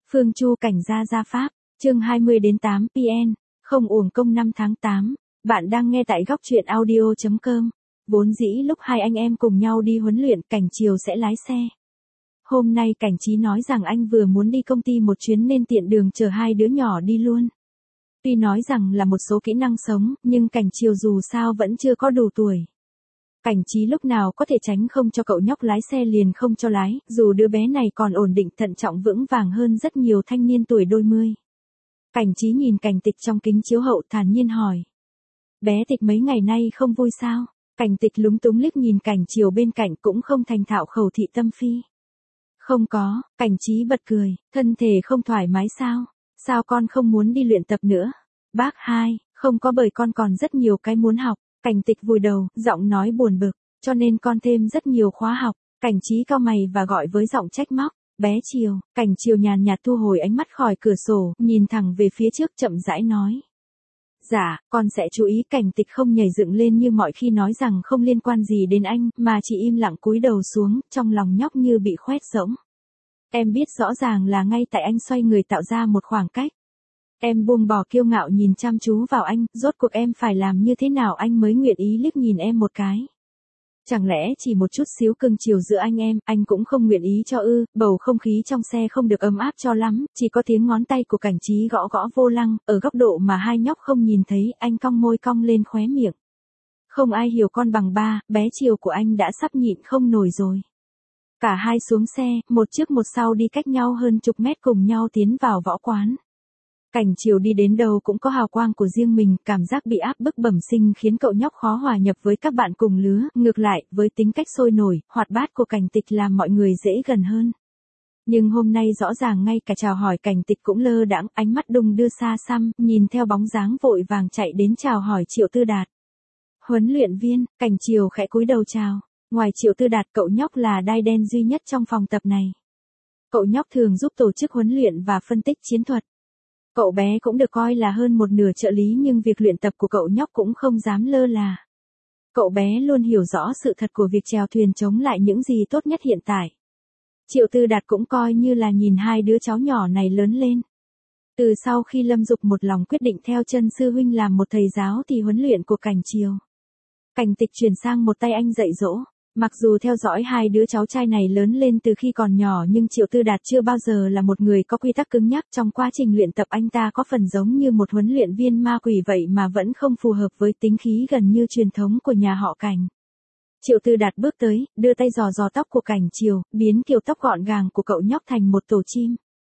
Phương Chu cảnh gia pháp, chương 20 đến 8 PN, không uổng công 5 tháng 8. Bạn đang nghe tại góc truyện audio.com. Vốn dĩ lúc hai anh em cùng nhau đi huấn luyện, Cảnh Triều sẽ lái xe. Hôm nay Cảnh Chí nói rằng anh vừa muốn đi công ty một chuyến nên tiện đường chở hai đứa nhỏ đi luôn. Tuy nói rằng là một số kỹ năng sống, nhưng Cảnh Triều dù sao vẫn chưa có đủ tuổi. Cảnh Chí lúc nào có thể tránh không cho cậu nhóc lái xe liền không cho lái, dù đứa bé này còn ổn định thận trọng vững vàng hơn rất nhiều thanh niên tuổi đôi mươi. Cảnh Chí nhìn Cảnh Tịch trong kính chiếu hậu thản nhiên hỏi. Bé Tịch mấy ngày nay không vui sao? Cảnh Tịch lúng túng liếc nhìn Cảnh Triều bên cạnh cũng không thành thạo khẩu thị tâm phi. Không có, Cảnh Chí bật cười, thân thể không thoải mái sao? Sao con không muốn đi luyện tập nữa? Bác hai, không có bởi con còn rất nhiều cái muốn học. Cảnh Tịch vùi đầu, giọng nói buồn bực, cho nên con thêm rất nhiều khóa học. Cảnh Chí cau mày và gọi với giọng trách móc, bé Triều. Cảnh Triều nhàn nhạt thu hồi ánh mắt khỏi cửa sổ, nhìn thẳng về phía trước chậm rãi nói. Dạ, con sẽ chú ý. Cảnh Tịch không nhảy dựng lên như mọi khi nói rằng không liên quan gì đến anh, mà chỉ im lặng cúi đầu xuống, trong lòng nhóc như bị khoét rỗng. Em biết rõ ràng là ngay tại anh xoay người tạo ra một khoảng cách. Em buông bỏ kiêu ngạo nhìn chăm chú vào anh, rốt cuộc em phải làm như thế nào anh mới nguyện ý liếc nhìn em một cái. Chẳng lẽ chỉ một chút xíu cưng chiều giữa anh cũng không nguyện ý cho ư? Bầu không khí trong xe không được ấm áp cho lắm, chỉ có tiếng ngón tay của Cảnh Chí gõ gõ vô lăng, ở góc độ mà hai nhóc không nhìn thấy, anh cong môi cong lên khóe miệng. Không ai hiểu con bằng ba, bé Triều của anh đã sắp nhịn không nổi rồi. Cả hai xuống xe, một trước một sau đi cách nhau hơn chục mét cùng nhau tiến vào võ quán. Cảnh Triều đi đến đâu cũng có hào quang của riêng mình, cảm giác bị áp bức bẩm sinh khiến cậu nhóc khó hòa nhập với các bạn cùng lứa, ngược lại, với tính cách sôi nổi, hoạt bát của Cảnh Tịch làm mọi người dễ gần hơn. Nhưng hôm nay rõ ràng ngay cả chào hỏi Cảnh Tịch cũng lơ đãng, ánh mắt đung đưa xa xăm, nhìn theo bóng dáng vội vàng chạy đến chào hỏi Triệu Tư Đạt. Huấn luyện viên. Cảnh Triều khẽ cúi đầu chào. Ngoài Triệu Tư Đạt, cậu nhóc là đai đen duy nhất trong phòng tập này. Cậu nhóc thường giúp tổ chức huấn luyện và phân tích chiến thuật. Cậu bé cũng được coi là hơn một nửa trợ lý, nhưng việc luyện tập của cậu nhóc cũng không dám lơ là. Cậu bé luôn hiểu rõ sự thật của việc chèo thuyền chống lại những gì tốt nhất hiện tại. Triệu Tư Đạt cũng coi như là nhìn hai đứa cháu nhỏ này lớn lên. Từ sau khi Lâm Dục một lòng quyết định theo chân sư huynh làm một thầy giáo thì huấn luyện của Cảnh Triều, Cảnh Tịch chuyển sang một tay anh dạy dỗ. Mặc dù theo dõi hai đứa cháu trai này lớn lên từ khi còn nhỏ, nhưng Triệu Tư Đạt chưa bao giờ là một người có quy tắc cứng nhắc. Trong quá trình luyện tập anh ta có phần giống như một huấn luyện viên ma quỷ vậy mà vẫn không phù hợp với tính khí gần như truyền thống của nhà họ Cảnh. Triệu Tư Đạt bước tới, đưa tay dò dò tóc của Cảnh Triều, biến kiểu tóc gọn gàng của cậu nhóc thành một tổ chim.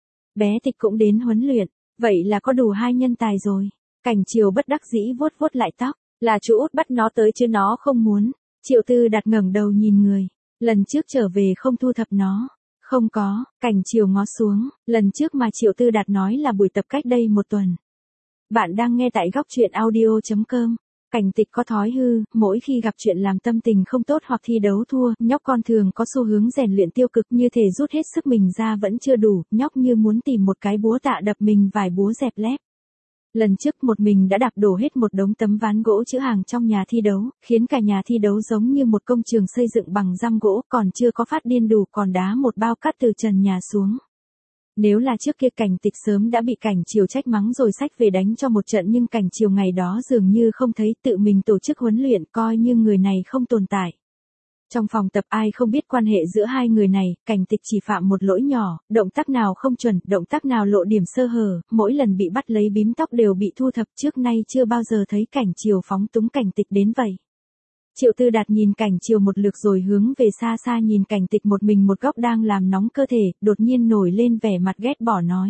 Bé Tịch cũng đến huấn luyện, vậy là có đủ hai nhân tài rồi. Cảnh Triều bất đắc dĩ vuốt vuốt lại tóc, là chú Út bắt nó tới chứ nó không muốn. Triệu Tư Đạt ngẩng đầu nhìn người. Lần trước trở về không thu thập nó. Không có. Cảnh Triều ngó xuống. Lần trước mà Triệu Tư Đạt nói là buổi tập cách đây một tuần. Bạn đang nghe tại góc truyện audio.com. Cảnh Tịch có thói hư, mỗi khi gặp chuyện làm tâm tình không tốt hoặc thi đấu thua, nhóc con thường có xu hướng rèn luyện tiêu cực, như thể rút hết sức mình ra vẫn chưa đủ, nhóc như muốn tìm một cái búa tạ đập mình vài búa dẹp lép. Lần trước một mình đã đạp đổ hết một đống tấm ván gỗ chữ hàng trong nhà thi đấu, khiến cả nhà thi đấu giống như một công trường xây dựng bằng răm gỗ, còn chưa có phát điên đủ còn đá một bao cát từ trần nhà xuống. Nếu là trước kia Cảnh Tịch sớm đã bị Cảnh Triều trách mắng rồi xách về đánh cho một trận, nhưng Cảnh Triều ngày đó dường như không thấy, tự mình tổ chức huấn luyện, coi như người này không tồn tại. Trong phòng tập ai không biết quan hệ giữa hai người này, Cảnh Tịch chỉ phạm một lỗi nhỏ, động tác nào không chuẩn, động tác nào lộ điểm sơ hở, mỗi lần bị bắt lấy bím tóc đều bị thu thập, trước nay chưa bao giờ thấy Cảnh Triều phóng túng Cảnh Tịch đến vậy. Triệu Tư Đạt nhìn Cảnh Triều một lượt rồi hướng về xa xa nhìn Cảnh Tịch một mình một góc đang làm nóng cơ thể, đột nhiên nổi lên vẻ mặt ghét bỏ nói.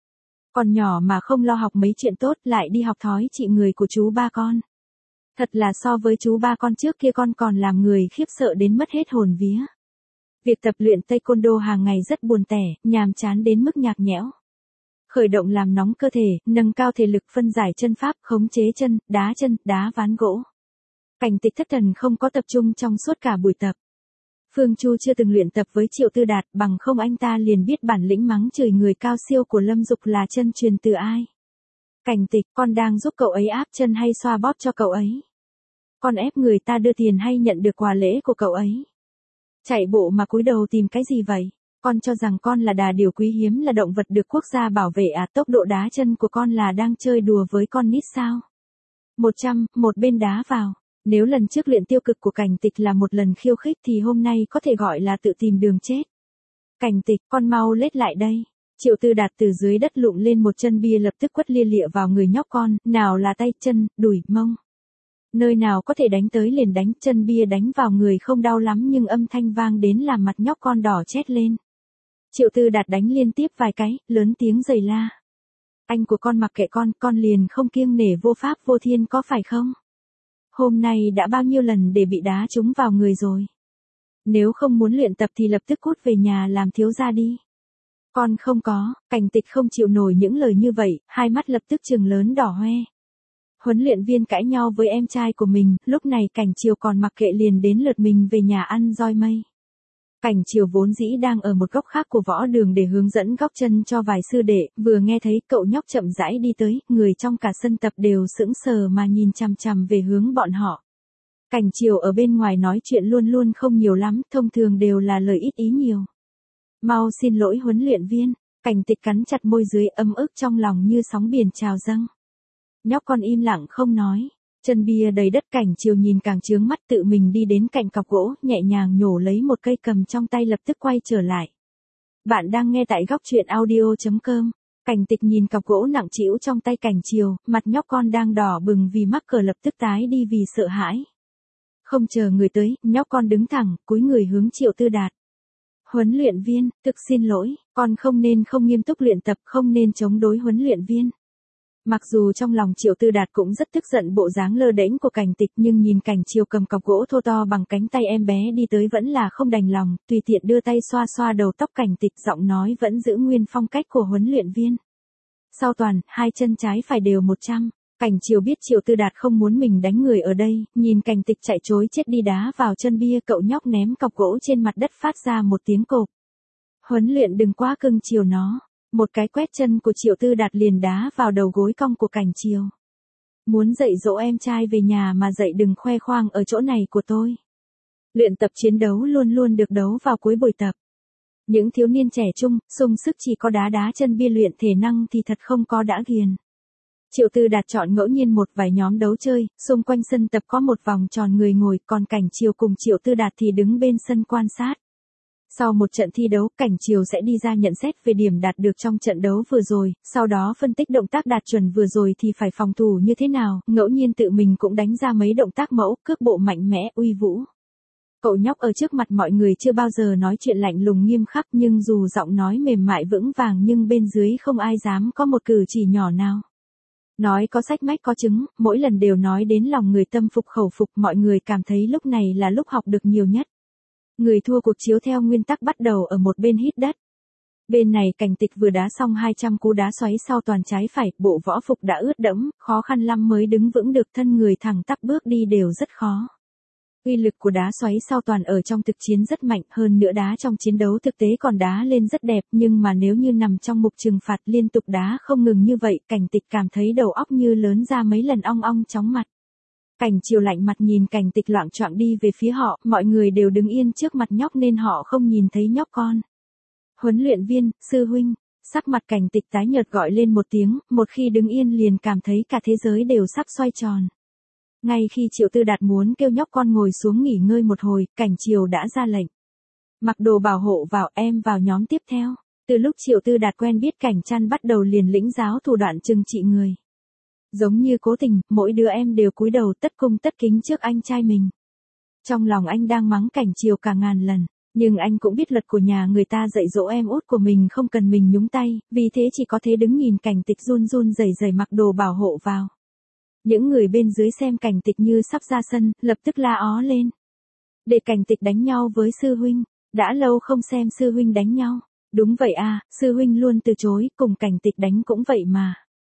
Còn nhỏ mà không lo học mấy chuyện tốt, lại đi học thói chị người của chú ba con. Thật là so với chú ba con trước kia con còn làm người khiếp sợ đến mất hết hồn vía. Việc tập luyện taekwondo hàng ngày rất buồn tẻ, nhàm chán đến mức nhạt nhẽo. Khởi động làm nóng cơ thể, nâng cao thể lực, phân giải chân pháp, khống chế chân, đá ván gỗ. Cảnh Tịch thất thần không có tập trung trong suốt cả buổi tập. Phương Chu chưa từng luyện tập với Triệu Tư Đạt, bằng không anh ta liền biết bản lĩnh mắng chửi người cao siêu của Lâm Dục là chân truyền từ ai. Cảnh Tịch, con đang giúp cậu ấy áp chân hay xoa bóp cho cậu ấy? Con ép người ta đưa tiền hay nhận được quà lễ của cậu ấy? Chạy bộ mà cúi đầu tìm cái gì vậy? Con cho rằng con là đà điểu quý hiếm là động vật được quốc gia bảo vệ à, tốc độ đá chân của con là đang chơi đùa với con nít sao? 100, một bên đá vào. Nếu lần trước luyện tiêu cực của Cảnh Tịch là một lần khiêu khích thì hôm nay có thể gọi là tự tìm đường chết. Cảnh Tịch, con mau lết lại đây. Triệu Tư Đạt từ dưới đất lụm lên một chân bia lập tức quất lia lịa vào người nhóc con, nào là tay, chân, đùi, mông. Nơi nào có thể đánh tới liền đánh, chân bia đánh vào người không đau lắm nhưng âm thanh vang đến làm mặt nhóc con đỏ chét lên. Triệu Tư Đạt đánh liên tiếp vài cái, lớn tiếng giày la. Anh của con mặc kệ con liền không kiêng nể vô pháp vô thiên có phải không? Hôm nay đã bao nhiêu lần để bị đá trúng vào người rồi. Nếu không muốn luyện tập thì lập tức cút về nhà làm thiếu gia đi. Con không có, Cảnh Tịch không chịu nổi những lời như vậy, hai mắt lập tức trừng lớn đỏ hoe. Huấn luyện viên cãi nhau với em trai của mình, lúc này Cảnh Triều còn mặc kệ liền đến lượt mình về nhà ăn roi mây. Cảnh Triều vốn dĩ đang ở một góc khác của võ đường để hướng dẫn gót chân cho vài sư đệ, vừa nghe thấy cậu nhóc chậm rãi đi tới, người trong cả sân tập đều sững sờ mà nhìn chằm chằm về hướng bọn họ. Cảnh Triều ở bên ngoài nói chuyện luôn luôn không nhiều lắm, thông thường đều là lời ít ý nhiều. Mau xin lỗi huấn luyện viên, Cảnh Tịch cắn chặt môi dưới ấm ức trong lòng như sóng biển trào dâng. Nhóc con im lặng không nói. Chân bia đầy đất. Cảnh Triều nhìn càng chướng mắt tự mình đi đến cạnh cọc gỗ, nhẹ nhàng nhổ lấy một cây cầm trong tay lập tức quay trở lại. Bạn đang nghe tại góc truyện audio.com. Cảnh Tịch nhìn cọc gỗ nặng trĩu trong tay Cảnh Triều, mặt nhóc con đang đỏ bừng vì mắc cờ lập tức tái đi vì sợ hãi. Không chờ người tới, nhóc con đứng thẳng, cúi người hướng Triệu Tư Đạt. Huấn luyện viên, thực xin lỗi, con không nên không nghiêm túc luyện tập, không nên chống đối huấn luyện viên. Mặc dù trong lòng Triệu Tư Đạt cũng rất tức giận bộ dáng lơ đễnh của Cảnh Tịch nhưng nhìn Cảnh Triều cầm cọc gỗ thô to bằng cánh tay em bé đi tới vẫn là không đành lòng, tùy tiện đưa tay xoa xoa đầu tóc Cảnh Tịch, giọng nói vẫn giữ nguyên phong cách của huấn luyện viên. Sau toàn, hai chân trái phải đều 100. Cảnh Triều biết Triệu Tư Đạt không muốn mình đánh người ở đây, nhìn Cảnh Tịch chạy trối chết đi đá vào chân bia, cậu nhóc ném cọc gỗ trên mặt đất phát ra một tiếng cộp. Huấn luyện đừng quá cưng chiều nó. Một cái quét chân của Triệu Tư Đạt liền đá vào đầu gối cong của Cảnh Triều. Muốn dạy dỗ em trai về nhà mà dạy đừng khoe khoang ở chỗ này của tôi. Luyện tập chiến đấu luôn luôn được đấu vào cuối buổi tập. Những thiếu niên trẻ trung, sung sức chỉ có đá chân bia luyện thể năng thì thật không có đã ghiền. Triệu Tư Đạt chọn ngẫu nhiên một vài nhóm đấu chơi, xung quanh sân tập có một vòng tròn người ngồi, còn Cảnh Triều cùng Triệu Tư Đạt thì đứng bên sân quan sát. Sau một trận thi đấu, Cảnh Triều sẽ đi ra nhận xét về điểm đạt được trong trận đấu vừa rồi, sau đó phân tích động tác đạt chuẩn vừa rồi thì phải phòng thủ như thế nào, ngẫu nhiên tự mình cũng đánh ra mấy động tác mẫu, cước bộ mạnh mẽ, uy vũ. Cậu nhóc ở trước mặt mọi người chưa bao giờ nói chuyện lạnh lùng nghiêm khắc nhưng dù giọng nói mềm mại vững vàng nhưng bên dưới không ai dám có một cử chỉ nhỏ nào. Nói có sách mách có chứng, mỗi lần đều nói đến lòng người tâm phục khẩu phục, mọi người cảm thấy lúc này là lúc học được nhiều nhất. Người thua cuộc chiếu theo nguyên tắc bắt đầu ở một bên hít đất. Bên này Cảnh Tịch vừa đá xong 200 cú đá xoáy sau toàn trái phải, bộ võ phục đã ướt đẫm, khó khăn lắm mới đứng vững được, thân người thẳng tắp bước đi đều rất khó. Uy lực của đá xoáy sau toàn ở trong thực chiến rất mạnh, hơn nữa đá trong chiến đấu thực tế còn đá lên rất đẹp, nhưng mà nếu như nằm trong mục trừng phạt liên tục đá không ngừng như vậy, Cảnh Tịch cảm thấy đầu óc như lớn ra mấy lần, ong ong chóng mặt. Cảnh Triều lạnh mặt nhìn Cảnh Tịch loạng choạng đi về phía họ, mọi người đều đứng yên trước mặt nhóc nên họ không nhìn thấy nhóc con. Huấn luyện viên, sư huynh, sắc mặt Cảnh Tịch tái nhợt gọi lên một tiếng, một khi đứng yên liền cảm thấy cả thế giới đều sắp xoay tròn. Ngay khi Triệu Tư Đạt muốn kêu nhóc con ngồi xuống nghỉ ngơi một hồi, Cảnh Triều đã ra lệnh. Mặc đồ bảo hộ vào, em vào nhóm tiếp theo. Từ lúc Triệu Tư Đạt quen biết Cảnh Trăn bắt đầu liền lĩnh giáo thủ đoạn trừng trị người. Giống như cố tình, mỗi đứa em đều cúi đầu tất cung tất kính trước anh trai mình. Trong lòng anh đang mắng Cảnh Triều cả ngàn lần, nhưng anh cũng biết luật của nhà người ta dạy dỗ em út của mình không cần mình nhúng tay, vì thế chỉ có thế đứng nhìn Cảnh Tịch run run rẩy rẩy mặc đồ bảo hộ vào. Những người bên dưới xem Cảnh Tịch như sắp ra sân, lập tức la ó lên. Để Cảnh Tịch đánh nhau với sư huynh, đã lâu không xem sư huynh đánh nhau. Đúng vậy à, sư huynh luôn từ chối, cùng Cảnh Tịch đánh cũng vậy mà.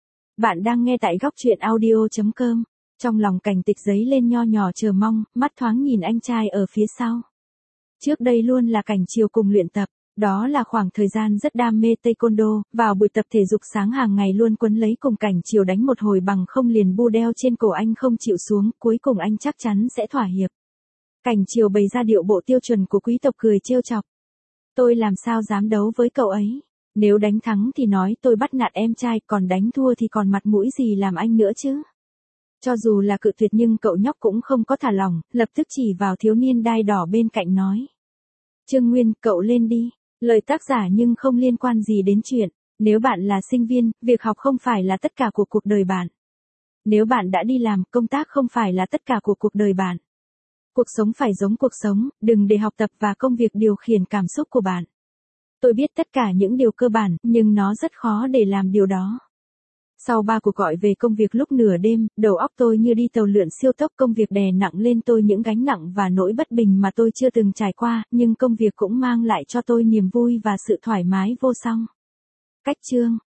Bạn đang nghe tại góc truyện audio.com. Trong lòng Cảnh Tịch giấy lên nho nhỏ chờ mong, mắt thoáng nhìn anh trai ở phía sau. Trước đây luôn là Cảnh Triều cùng luyện tập, đó là khoảng thời gian rất đam mê taekwondo, vào buổi tập thể dục sáng hàng ngày luôn quấn lấy cùng Cảnh Triều đánh một hồi bằng không liền bu đeo trên cổ anh không chịu xuống, cuối cùng anh chắc chắn sẽ thỏa hiệp. Cảnh Triều bày ra điệu bộ tiêu chuẩn của quý tộc cười trêu chọc. Tôi làm sao dám đấu với cậu ấy. Nếu đánh thắng thì nói tôi bắt nạt em trai, còn đánh thua thì còn mặt mũi gì làm anh nữa chứ. Cho dù là cự tuyệt nhưng cậu nhóc cũng không có thả lỏng, lập tức chỉ vào thiếu niên đai đỏ bên cạnh nói. Trương Nguyên, cậu lên đi. Lời tác giả nhưng không liên quan gì đến chuyện. Nếu bạn là sinh viên, việc học không phải là tất cả của cuộc đời bạn. Nếu bạn đã đi làm, công tác không phải là tất cả của cuộc đời bạn. Cuộc sống phải giống cuộc sống, đừng để học tập và công việc điều khiển cảm xúc của bạn. Tôi biết tất cả những điều cơ bản, nhưng nó rất khó để làm điều đó. Sau 3 cuộc gọi về công việc lúc nửa đêm, đầu óc tôi như đi tàu lượn siêu tốc, công việc đè nặng lên tôi những gánh nặng và nỗi bất bình mà tôi chưa từng trải qua, nhưng công việc cũng mang lại cho tôi niềm vui và sự thoải mái vô song. Cách chương